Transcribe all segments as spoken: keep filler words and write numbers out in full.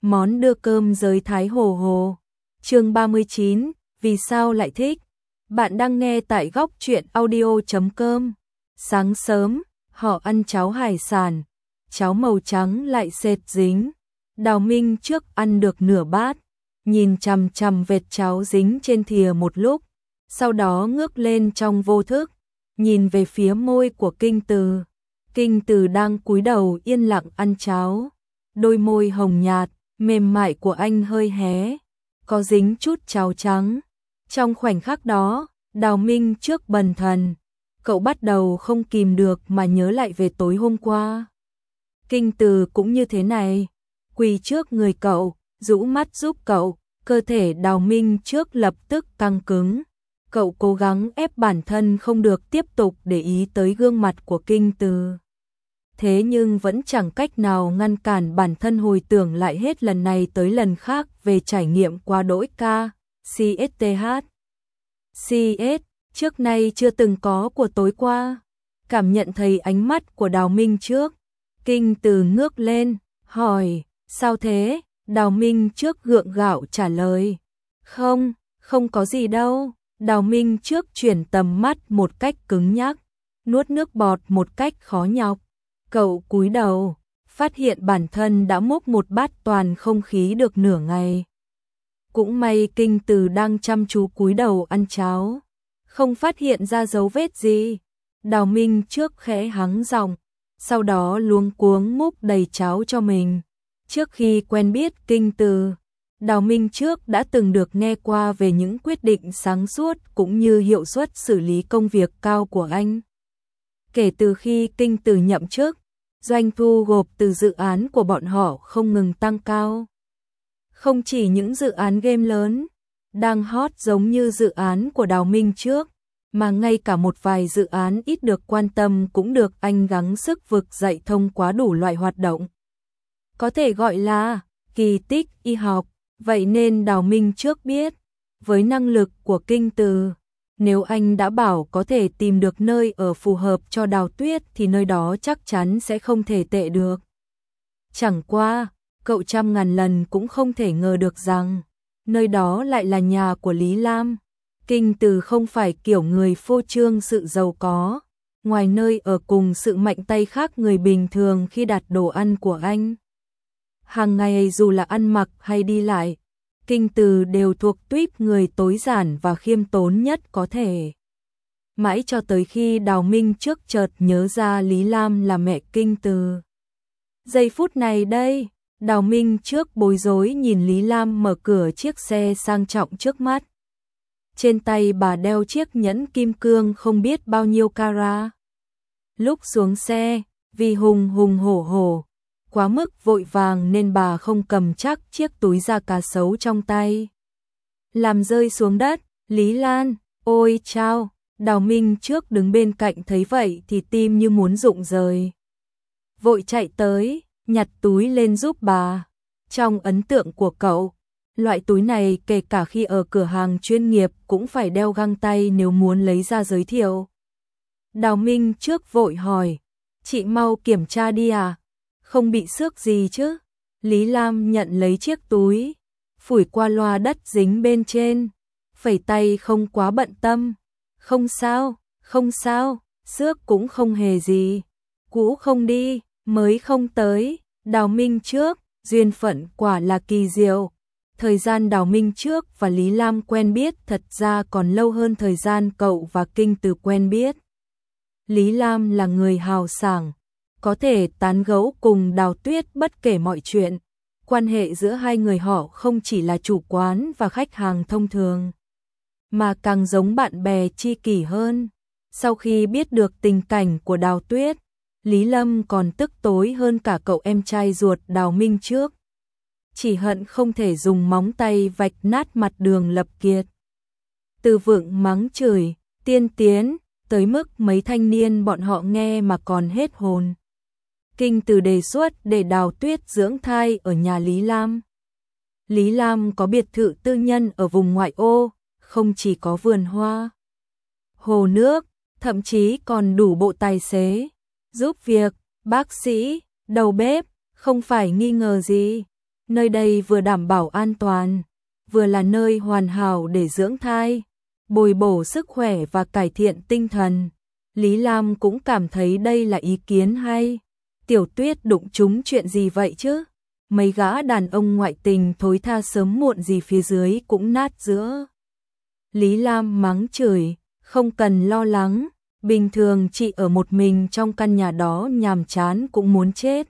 Món đưa cơm giới Thái Hồ Hồ. Chương ba mươi chín, vì sao lại thích? Bạn đang nghe tại góc truyện audio chấm com. Sáng sớm, họ ăn cháo hải sản, cháo màu trắng lại sệt dính. Đào Minh trước ăn được nửa bát, nhìn chằm chằm vệt cháo dính trên thìa một lúc, sau đó ngước lên trong vô thức, nhìn về phía môi của Kinh Từ. Kinh Từ đang cúi đầu yên lặng ăn cháo, đôi môi hồng nhạt, mềm mại của anh hơi hé, có dính chút cháo trắng. Trong khoảnh khắc đó, Đào Minh trước bần thần, cậu bắt đầu không kìm được mà nhớ lại về tối hôm qua. Kinh Từ cũng như thế này, quỳ trước người cậu, rũ mắt giúp cậu, cơ thể Đào Minh trước lập tức căng cứng. Cậu cố gắng ép bản thân không được tiếp tục để ý tới gương mặt của Kinh Từ. Thế nhưng vẫn chẳng cách nào ngăn cản bản thân hồi tưởng lại hết lần này tới lần khác về trải nghiệm qua đỗi ca, xê ét tê hát. xê ét, trước nay chưa từng có của tối qua. Cảm nhận thấy ánh mắt của Đào Minh trước, Kinh Từ ngước lên, hỏi, sao thế? Đào Minh trước gượng gạo trả lời, không, không có gì đâu. Đào Minh trước chuyển tầm mắt một cách cứng nhắc, nuốt nước bọt một cách khó nhọc. Cậu cúi đầu, phát hiện bản thân đã múc một bát toàn không khí được nửa ngày. Cũng may Kinh Từ đang chăm chú cúi đầu ăn cháo, không phát hiện ra dấu vết gì. Đào Minh trước khẽ hắng giọng, sau đó luống cuống múc đầy cháo cho mình. Trước khi quen biết Kinh Từ, Đào Minh trước đã từng được nghe qua về những quyết định sáng suốt cũng như hiệu suất xử lý công việc cao của anh. Kể từ khi Kinh Từ nhậm chức, doanh thu gộp từ dự án của bọn họ không ngừng tăng cao. Không chỉ những dự án game lớn, đang hot giống như dự án của Đào Minh trước, mà ngay cả một vài dự án ít được quan tâm cũng được anh gắng sức vực dậy thông qua đủ loại hoạt động. Có thể gọi là kỳ tích y học. Vậy nên Đào Minh trước biết, với năng lực của Kinh Từ, nếu anh đã bảo có thể tìm được nơi ở phù hợp cho Đào Tuyết thì nơi đó chắc chắn sẽ không thể tệ được. Chẳng qua, cậu trăm ngàn lần cũng không thể ngờ được rằng, nơi đó lại là nhà của Lý Lam. Kinh Từ không phải kiểu người phô trương sự giàu có, ngoài nơi ở cùng sự mạnh tay khác người bình thường khi đặt đồ ăn của anh. Hàng ngày dù là ăn mặc hay đi lại, Kinh Từ đều thuộc tuýp người tối giản và khiêm tốn nhất có thể. Mãi cho tới khi Đào Minh trước chợt nhớ ra Lý Lam là mẹ Kinh Từ. Giây phút này đây, Đào Minh trước bối rối nhìn Lý Lam mở cửa chiếc xe sang trọng trước mắt. Trên tay bà đeo chiếc nhẫn kim cương không biết bao nhiêu carat. Lúc xuống xe, vì hùng hùng hổ hổ, quá mức vội vàng nên bà không cầm chắc chiếc túi da cá sấu trong tay. Làm rơi xuống đất, Lý Lan, ôi chao, Đào Minh trước đứng bên cạnh thấy vậy thì tim như muốn rụng rời. Vội chạy tới, nhặt túi lên giúp bà. Trong ấn tượng của cậu, loại túi này kể cả khi ở cửa hàng chuyên nghiệp cũng phải đeo găng tay nếu muốn lấy ra giới thiệu. Đào Minh trước vội hỏi, chị mau kiểm tra đi à? Không bị xước gì chứ? Lý Lam nhận lấy chiếc túi, phủi qua loa đất dính bên trên, phẩy tay không quá bận tâm. Không sao, không sao, xước cũng không hề gì. Cũ không đi, mới không tới. Đào Minh trước, duyên phận quả là kỳ diệu. Thời gian Đào Minh trước và Lý Lam quen biết thật ra còn lâu hơn thời gian cậu và Kinh Từ quen biết. Lý Lam là người hào sảng, có thể tán gẫu cùng Đào Tuyết bất kể mọi chuyện. Quan hệ giữa hai người họ không chỉ là chủ quán và khách hàng thông thường, mà càng giống bạn bè tri kỷ hơn. Sau khi biết được tình cảnh của Đào Tuyết, Lý Lâm còn tức tối hơn cả cậu em trai ruột Đào Minh trước. Chỉ hận không thể dùng móng tay vạch nát mặt Đường Lập Kiệt. Từ vựng mắng chửi, tiên tiến, tới mức mấy thanh niên bọn họ nghe mà còn hết hồn. Kinh Từ đề xuất để Đào Tuyết dưỡng thai ở nhà Lý Lam. Lý Lam có biệt thự tư nhân ở vùng ngoại ô, không chỉ có vườn hoa, hồ nước, thậm chí còn đủ bộ tài xế, giúp việc, bác sĩ, đầu bếp, không phải nghi ngờ gì. Nơi đây vừa đảm bảo an toàn, vừa là nơi hoàn hảo để dưỡng thai, bồi bổ sức khỏe và cải thiện tinh thần. Lý Lam cũng cảm thấy đây là ý kiến hay. Tiểu Tuyết đụng trúng chuyện gì vậy chứ? Mấy gã đàn ông ngoại tình thối tha sớm muộn gì phía dưới cũng nát giữa. Lý Lam mắng chửi, không cần lo lắng, bình thường chị ở một mình trong căn nhà đó nhàm chán cũng muốn chết.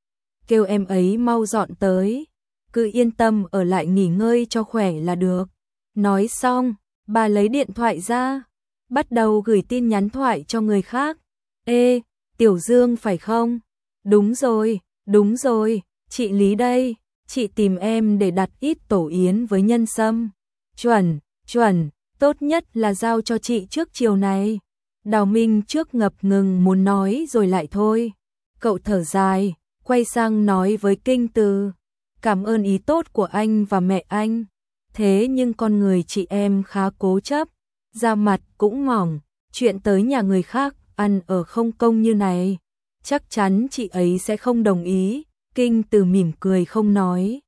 Kêu em ấy mau dọn tới, cứ yên tâm ở lại nghỉ ngơi cho khỏe là được. Nói xong, bà lấy điện thoại ra, bắt đầu gửi tin nhắn thoại cho người khác. Ê, Tiểu Dương phải không? Đúng rồi, đúng rồi, chị Lý đây, chị tìm em để đặt ít tổ yến với nhân sâm. Chuẩn, chuẩn, tốt nhất là giao cho chị trước chiều này. Đào Minh trước ngập ngừng muốn nói rồi lại thôi. Cậu thở dài, quay sang nói với Kinh Từ, cảm ơn ý tốt của anh và mẹ anh. Thế nhưng con người chị em khá cố chấp, da mặt cũng mỏng, chuyện tới nhà người khác ăn ở không công như này, chắc chắn chị ấy sẽ không đồng ý. Kinh Từ mỉm cười không nói.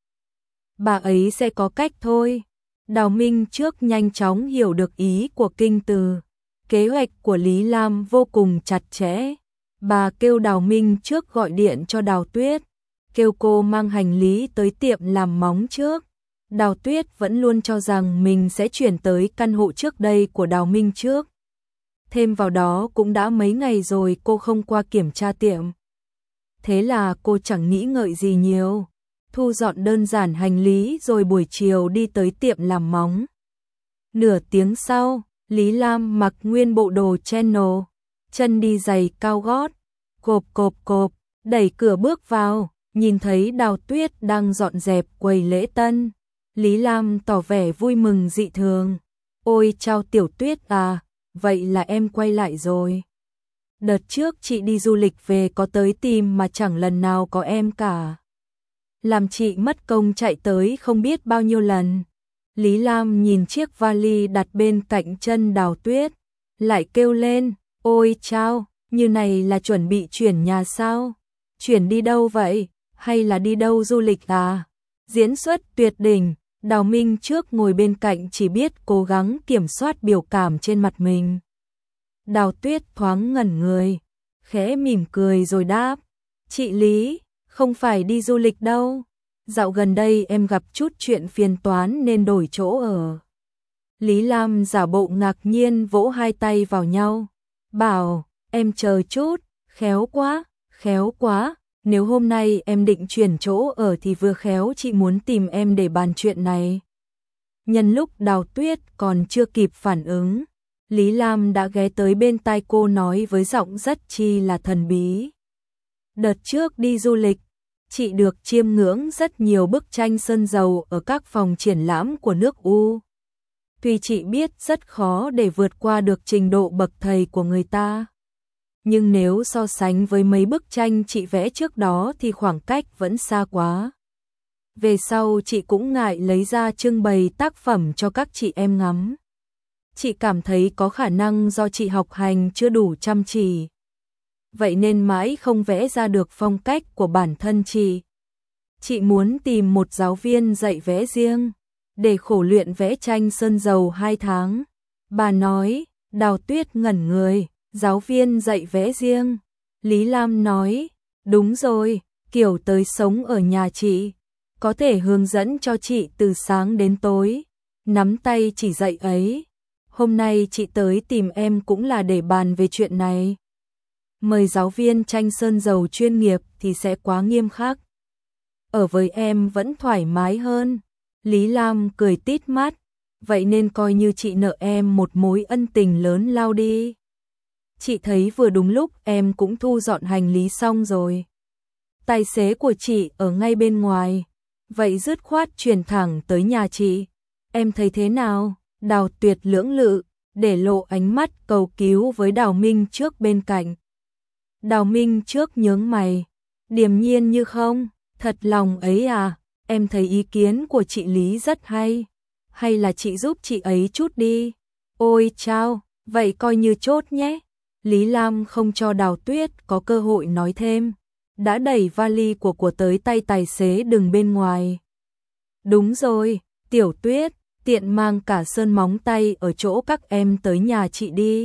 Bà ấy sẽ có cách thôi. Đào Minh trước nhanh chóng hiểu được ý của Kinh Từ. Kế hoạch của Lý Lam vô cùng chặt chẽ. Bà kêu Đào Minh trước gọi điện cho Đào Tuyết, kêu cô mang hành lý tới tiệm làm móng trước. Đào Tuyết vẫn luôn cho rằng mình sẽ chuyển tới căn hộ trước đây của Đào Minh trước. Thêm vào đó cũng đã mấy ngày rồi cô không qua kiểm tra tiệm. Thế là cô chẳng nghĩ ngợi gì nhiều, thu dọn đơn giản hành lý rồi buổi chiều đi tới tiệm làm móng. Nửa tiếng sau, Lý Lam mặc nguyên bộ đồ channel, chân đi giày cao gót, cộp cộp cộp, đẩy cửa bước vào, nhìn thấy Đào Tuyết đang dọn dẹp quầy lễ tân. Lý Lam tỏ vẻ vui mừng dị thường. Ôi chào Tiểu Tuyết à, vậy là em quay lại rồi. Đợt trước chị đi du lịch về có tới tìm mà chẳng lần nào có em cả. Làm chị mất công chạy tới không biết bao nhiêu lần. Lý Lam nhìn chiếc vali đặt bên cạnh chân Đào Tuyết, lại kêu lên, ôi chao, như này là chuẩn bị chuyển nhà sao? Chuyển đi đâu vậy? Hay là đi đâu du lịch à? Diễn xuất tuyệt đỉnh, Đào Minh trước ngồi bên cạnh chỉ biết cố gắng kiểm soát biểu cảm trên mặt mình. Đào Tuyết thoáng ngẩn người, khẽ mỉm cười rồi đáp, chị Lý, không phải đi du lịch đâu. Dạo gần đây em gặp chút chuyện phiền toán nên đổi chỗ ở. Lý Lam giả bộ ngạc nhiên vỗ hai tay vào nhau, bảo, em chờ chút, khéo quá, khéo quá, nếu hôm nay em định chuyển chỗ ở thì vừa khéo chị muốn tìm em để bàn chuyện này. Nhân lúc Đào Tuyết còn chưa kịp phản ứng, Lý Lam đã ghé tới bên tai cô nói với giọng rất chi là thần bí. Đợt trước đi du lịch, chị được chiêm ngưỡng rất nhiều bức tranh sơn dầu ở các phòng triển lãm của nước U. Tuy chị biết rất khó để vượt qua được trình độ bậc thầy của người ta, nhưng nếu so sánh với mấy bức tranh chị vẽ trước đó thì khoảng cách vẫn xa quá. Về sau chị cũng ngại lấy ra trưng bày tác phẩm cho các chị em ngắm. Chị cảm thấy có khả năng do chị học hành chưa đủ chăm chỉ, vậy nên mãi không vẽ ra được phong cách của bản thân chị. Chị muốn tìm một giáo viên dạy vẽ riêng, để khổ luyện vẽ tranh sơn dầu hai tháng. Bà nói. Đào Tuyết ngẩn người, giáo viên dạy vẽ riêng. Lý Lam nói, đúng rồi, kiểu tới sống ở nhà chị, có thể hướng dẫn cho chị từ sáng đến tối, nắm tay chỉ dạy ấy. Hôm nay chị tới tìm em cũng là để bàn về chuyện này. Mời giáo viên tranh sơn dầu chuyên nghiệp thì sẽ quá nghiêm khắc. Ở với em vẫn thoải mái hơn. Lý Lam cười tít mắt, vậy nên coi như chị nợ em một mối ân tình lớn lao đi. Chị thấy vừa đúng lúc em cũng thu dọn hành lý xong rồi. Tài xế của chị ở ngay bên ngoài, vậy dứt khoát chuyển thẳng tới nhà chị. Em thấy thế nào? Đào Tuyết lưỡng lự, để lộ ánh mắt cầu cứu với Đào Minh trước bên cạnh. Đào Minh trước nhướng mày, điềm nhiên như không, thật lòng ấy à, em thấy ý kiến của chị Lý rất hay, hay là chị giúp chị ấy chút đi. Ôi chao, vậy coi như chốt nhé. Lý Lam không cho Đào Tuyết có cơ hội nói thêm. đã đẩy vali của của tới tay tài xế đường bên ngoài. Đúng rồi, Tiểu Tuyết, tiện mang cả sơn móng tay ở chỗ các em tới nhà chị đi.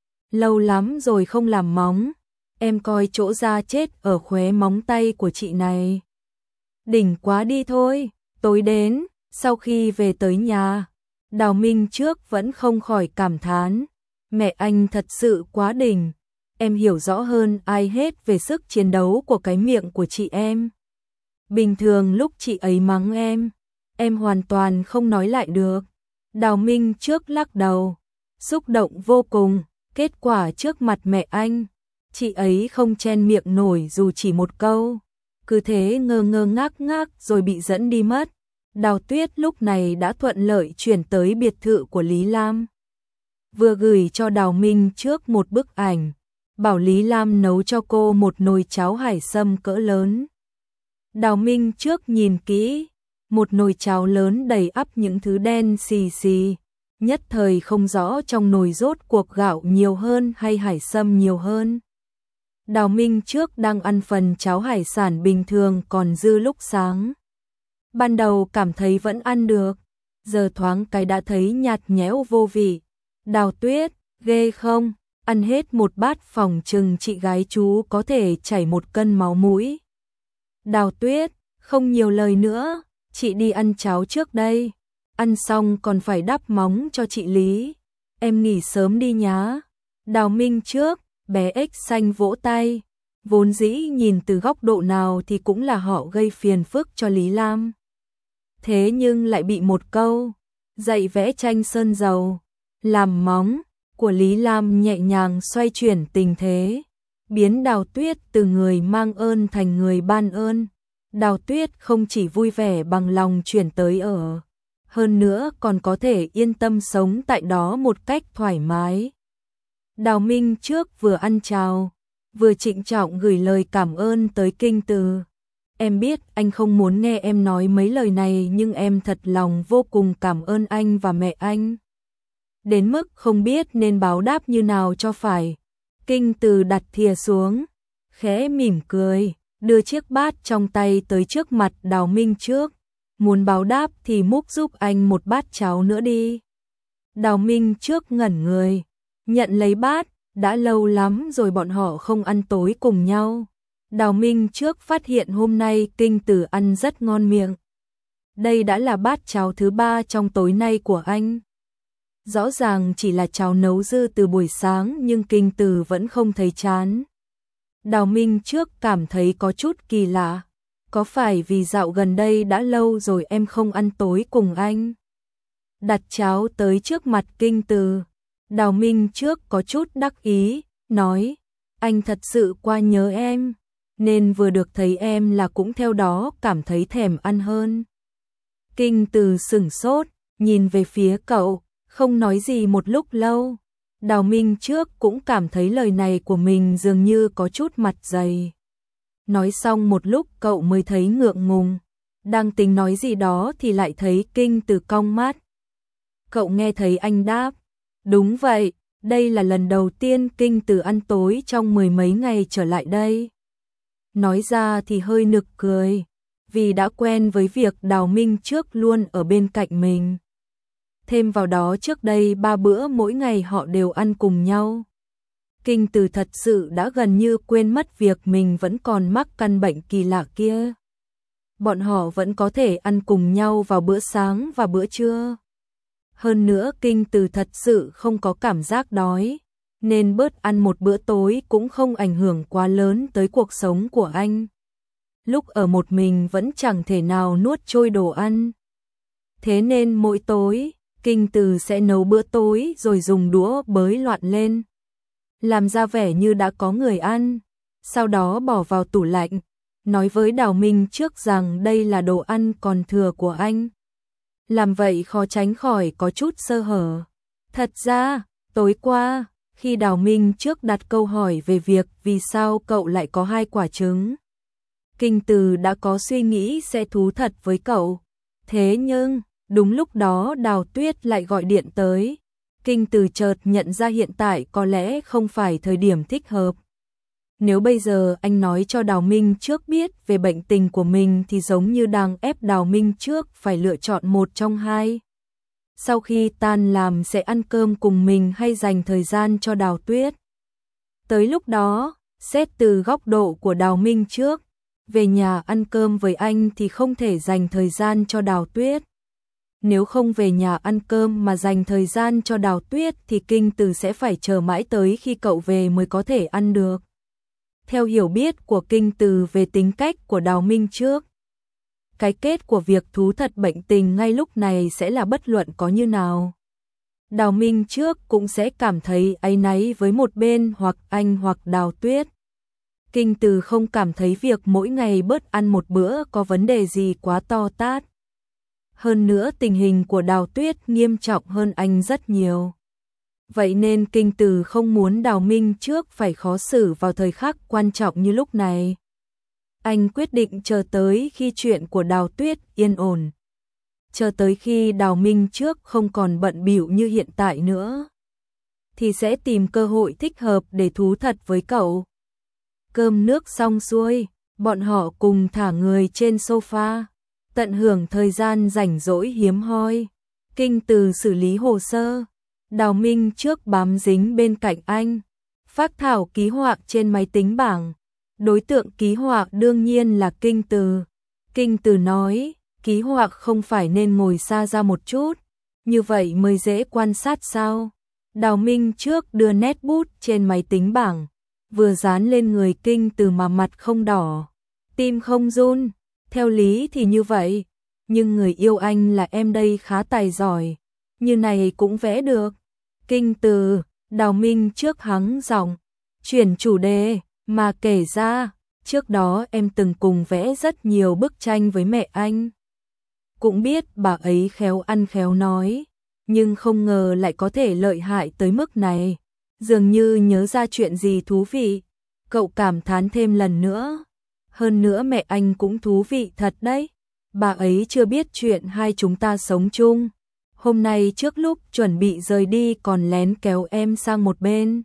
Lâu lắm rồi không làm móng, em coi chỗ da chết ở khóe móng tay của chị này. Đỉnh quá đi thôi, tối đến, sau khi về tới nhà, Đào Minh trước vẫn không khỏi cảm thán, mẹ anh thật sự quá đỉnh, em hiểu rõ hơn ai hết về sức chiến đấu của cái miệng của chị em. Bình thường lúc chị ấy mắng em, em hoàn toàn không nói lại được. Đào Minh trước lắc đầu, xúc động vô cùng, kết quả trước mặt mẹ anh, chị ấy không chen miệng nổi dù chỉ một câu, cứ thế ngơ ngơ ngác ngác rồi bị dẫn đi mất. Đào Tuyết lúc này đã thuận lợi chuyển tới biệt thự của Lý Lam. Vừa gửi cho Đào Minh trước một bức ảnh, bảo Lý Lam nấu cho cô một nồi cháo hải sâm cỡ lớn. Đào Minh trước nhìn kỹ, một nồi cháo lớn đầy ắp những thứ đen xì xì, nhất thời không rõ trong nồi rốt cuộc gạo nhiều hơn hay hải sâm nhiều hơn. Đào Minh trước đang ăn phần cháo hải sản bình thường còn dư lúc sáng. Ban đầu cảm thấy vẫn ăn được, giờ thoáng cái đã thấy nhạt nhẽo vô vị. Đào Tuyết, ghê không, ăn hết một bát phòng chừng chị gái chú có thể chảy một cân máu mũi. Đào Tuyết, không nhiều lời nữa, chị đi ăn cháo trước đây, ăn xong còn phải đắp móng cho chị Lý, em nghỉ sớm đi nhá. Đào Minh trước, bé ếch xanh vỗ tay, vốn dĩ nhìn từ góc độ nào thì cũng là họ gây phiền phức cho Lý Lam. Thế nhưng lại bị một câu, dạy vẽ tranh sơn dầu, làm móng, của Lý Lam nhẹ nhàng xoay chuyển tình thế, biến Đào Tuyết từ người mang ơn thành người ban ơn. Đào Tuyết không chỉ vui vẻ bằng lòng chuyển tới ở, hơn nữa còn có thể yên tâm sống tại đó một cách thoải mái. Đào Minh trước vừa ăn chào, vừa trịnh trọng gửi lời cảm ơn tới Kinh Từ. Em biết anh không muốn nghe em nói mấy lời này nhưng em thật lòng vô cùng cảm ơn anh và mẹ anh. Đến mức không biết nên báo đáp như nào cho phải. Kinh Từ đặt thìa xuống, khẽ mỉm cười, đưa chiếc bát trong tay tới trước mặt Đào Minh trước. Muốn báo đáp thì múc giúp anh một bát cháo nữa đi. Đào Minh trước ngẩn người, nhận lấy bát, đã lâu lắm rồi bọn họ không ăn tối cùng nhau. Đào Minh trước phát hiện hôm nay Kinh Từ ăn rất ngon miệng. Đây đã là bát cháo thứ ba trong tối nay của anh. Rõ ràng chỉ là cháo nấu dư từ buổi sáng nhưng Kinh Từ vẫn không thấy chán. Đào Minh trước cảm thấy có chút kỳ lạ. Có phải vì dạo gần đây đã lâu rồi em không ăn tối cùng anh? Đặt cháo tới trước mặt Kinh Từ. Đào Minh trước có chút đắc ý, nói, anh thật sự quá nhớ em, nên vừa được thấy em là cũng theo đó cảm thấy thèm ăn hơn. Kinh Từ sửng sốt, nhìn về phía cậu, không nói gì một lúc lâu. Đào Minh trước cũng cảm thấy lời này của mình dường như có chút mặt dày. Nói xong một lúc cậu mới thấy ngượng ngùng, đang tính nói gì đó thì lại thấy Kinh Từ cong mắt. Cậu nghe thấy anh đáp, đúng vậy, đây là lần đầu tiên Kinh Từ ăn tối trong mười mấy ngày trở lại đây. Nói ra thì hơi nực cười, vì đã quen với việc Đào Minh trước luôn ở bên cạnh mình. Thêm vào đó trước đây ba bữa mỗi ngày họ đều ăn cùng nhau. Kinh Từ thật sự đã gần như quên mất việc mình vẫn còn mắc căn bệnh kỳ lạ kia. Bọn họ vẫn có thể ăn cùng nhau vào bữa sáng và bữa trưa. Hơn nữa Kinh Từ thật sự không có cảm giác đói, nên bớt ăn một bữa tối cũng không ảnh hưởng quá lớn tới cuộc sống của anh. Lúc ở một mình vẫn chẳng thể nào nuốt trôi đồ ăn. Thế nên mỗi tối, Kinh Từ sẽ nấu bữa tối rồi dùng đũa bới loạn lên, làm ra vẻ như đã có người ăn, sau đó bỏ vào tủ lạnh, nói với Đào Minh trước rằng đây là đồ ăn còn thừa của anh. Làm vậy khó tránh khỏi có chút sơ hở. Thật ra, tối qua, khi Đào Minh trước đặt câu hỏi về việc vì sao cậu lại có hai quả trứng, Kinh Từ đã có suy nghĩ sẽ thú thật với cậu. Thế nhưng, đúng lúc đó Đào Tuyết lại gọi điện tới. Kinh Từ chợt nhận ra hiện tại có lẽ không phải thời điểm thích hợp. Nếu bây giờ anh nói cho Đào Minh Trước biết về bệnh tình của mình thì giống như đang ép Đào Minh Trước phải lựa chọn một trong hai. Sau khi tan làm sẽ ăn cơm cùng mình hay dành thời gian cho Đào Tuyết. Tới lúc đó, xét từ góc độ của Đào Minh Trước, về nhà ăn cơm với anh thì không thể dành thời gian cho Đào Tuyết. Nếu không về nhà ăn cơm mà dành thời gian cho Đào Tuyết thì Kinh Từ sẽ phải chờ mãi tới khi cậu về mới có thể ăn được. Theo hiểu biết của Kinh Từ về tính cách của Đào Minh Trước, cái kết của việc thú thật bệnh tình ngay lúc này sẽ là bất luận có như nào. Đào Minh Trước cũng sẽ cảm thấy áy náy với một bên hoặc anh hoặc Đào Tuyết. Kinh Từ không cảm thấy việc mỗi ngày bớt ăn một bữa có vấn đề gì quá to tát. Hơn nữa tình hình của Đào Tuyết nghiêm trọng hơn anh rất nhiều. Vậy nên Kinh Từ không muốn Đào Minh Trước phải khó xử vào thời khắc quan trọng như lúc này. Anh quyết định chờ tới khi chuyện của Đào Tuyết yên ổn. Chờ tới khi Đào Minh Trước không còn bận bịu như hiện tại nữa, thì sẽ tìm cơ hội thích hợp để thú thật với cậu. Cơm nước xong xuôi, bọn họ cùng thả người trên sofa, tận hưởng thời gian rảnh rỗi hiếm hoi. Kinh Từ xử lý hồ sơ, Đào Minh Trước bám dính bên cạnh anh, phác thảo ký họa trên máy tính bảng. Đối tượng ký họa đương nhiên là Kinh Từ. Kinh Từ nói, ký họa không phải nên ngồi xa ra một chút, như vậy mới dễ quan sát sao? Đào Minh Trước đưa nét bút trên máy tính bảng, vừa dán lên người Kinh Từ mà mặt không đỏ, tim không run. Theo lý thì như vậy, nhưng người yêu anh là em đây khá tài giỏi, như này cũng vẽ được. Kinh Từ, Đào Minh Trước hắng giọng, chuyển chủ đề, mà kể ra, trước đó em từng cùng vẽ rất nhiều bức tranh với mẹ anh. Cũng biết bà ấy khéo ăn khéo nói, nhưng không ngờ lại có thể lợi hại tới mức này. Dường như nhớ ra chuyện gì thú vị, cậu cảm thán thêm lần nữa. Hơn nữa mẹ anh cũng thú vị thật đấy, bà ấy chưa biết chuyện hai chúng ta sống chung. Hôm nay trước lúc chuẩn bị rời đi còn lén kéo em sang một bên,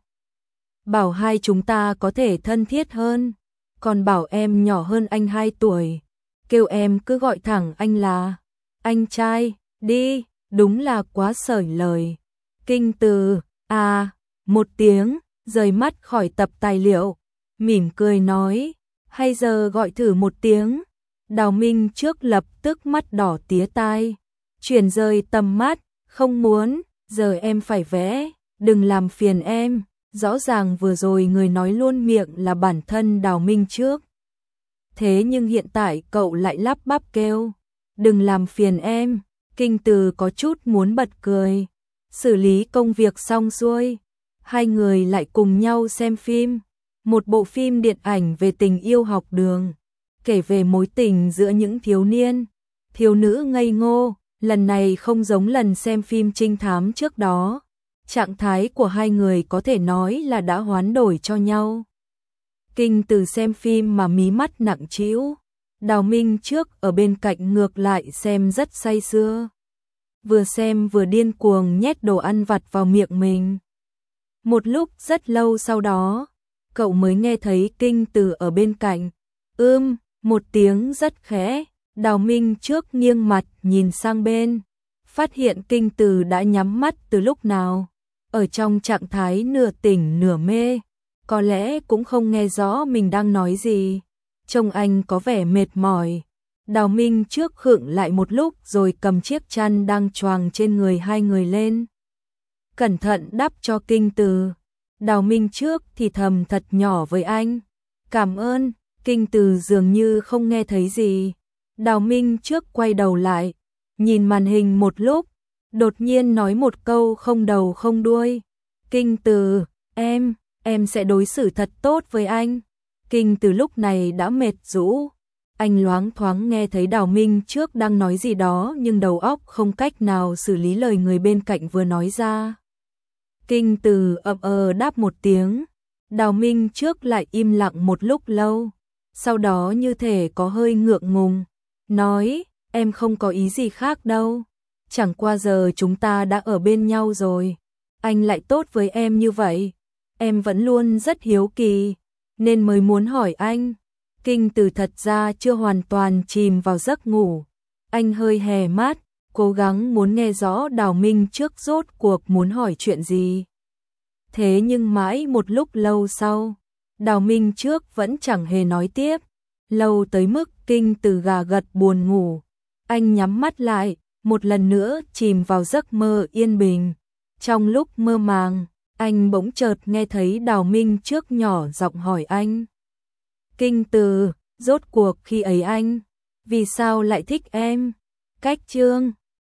bảo hai chúng ta có thể thân thiết hơn, còn bảo em nhỏ hơn anh hai tuổi, kêu em cứ gọi thẳng anh là anh trai đi, đúng là quá sởi lời. Kinh Từ, à, một tiếng, rời mắt khỏi tập tài liệu, mỉm cười nói, hay giờ gọi thử một tiếng. Đào Minh Trước lập tức mắt đỏ tía tai, chuyển rời tầm mắt, không muốn, giờ em phải vẽ, đừng làm phiền em. Rõ ràng vừa rồi người nói luôn miệng là bản thân Đào Minh Trước. Thế nhưng hiện tại cậu lại lắp bắp kêu, đừng làm phiền em. Kinh Từ có chút muốn bật cười. Xử lý công việc xong xuôi, hai người lại cùng nhau xem phim. Một bộ phim điện ảnh về tình yêu học đường, kể về mối tình giữa những thiếu niên, thiếu nữ ngây ngô. Lần này không giống lần xem phim trinh thám trước đó. Trạng thái của hai người có thể nói là đã hoán đổi cho nhau. Kinh Từ xem phim mà mí mắt nặng trĩu, Đào Minh Trước ở bên cạnh ngược lại xem rất say sưa. Vừa xem vừa điên cuồng nhét đồ ăn vặt vào miệng mình. Một lúc rất lâu sau đó, cậu mới nghe thấy Kinh Từ ở bên cạnh, ưm, một tiếng rất khẽ. Đào Minh Trước nghiêng mặt nhìn sang bên, phát hiện Kinh Từ đã nhắm mắt từ lúc nào, ở trong trạng thái nửa tỉnh nửa mê, có lẽ cũng không nghe rõ mình đang nói gì. Trông anh có vẻ mệt mỏi. Đào Minh Trước khựng lại một lúc rồi cầm chiếc chăn đang choàng trên người hai người lên, cẩn thận đắp cho Kinh Từ. Đào Minh Trước thì thầm thật nhỏ với anh, cảm ơn. Kinh Từ dường như không nghe thấy gì. Đào Minh Trước quay đầu lại, nhìn màn hình một lúc, đột nhiên nói một câu không đầu không đuôi. Kinh Từ, em, em sẽ đối xử thật tốt với anh. Kinh Từ lúc này đã mệt rũ. Anh loáng thoáng nghe thấy Đào Minh Trước đang nói gì đó nhưng đầu óc không cách nào xử lý lời người bên cạnh vừa nói ra. Kinh Từ ậm ờ đáp một tiếng. Đào Minh Trước lại im lặng một lúc lâu. Sau đó như thể có hơi ngượng ngùng, nói, em không có ý gì khác đâu. Chẳng qua giờ chúng ta đã ở bên nhau rồi, anh lại tốt với em như vậy. Em vẫn luôn rất hiếu kỳ, nên mới muốn hỏi anh. Kinh Từ thật ra chưa hoàn toàn chìm vào giấc ngủ. Anh hơi hé mắt, cố gắng muốn nghe rõ Đào Minh Trước rốt cuộc muốn hỏi chuyện gì. Thế nhưng mãi một lúc lâu sau, Đào Minh Trước vẫn chẳng hề nói tiếp. Lâu tới mức Kinh Từ gà gật buồn ngủ. Anh nhắm mắt lại, một lần nữa chìm vào giấc mơ yên bình. Trong lúc mơ màng, anh bỗng chợt nghe thấy Đào Minh Trước nhỏ giọng hỏi anh. Kinh Từ, rốt cuộc khi ấy anh, vì sao lại thích em? Cách chương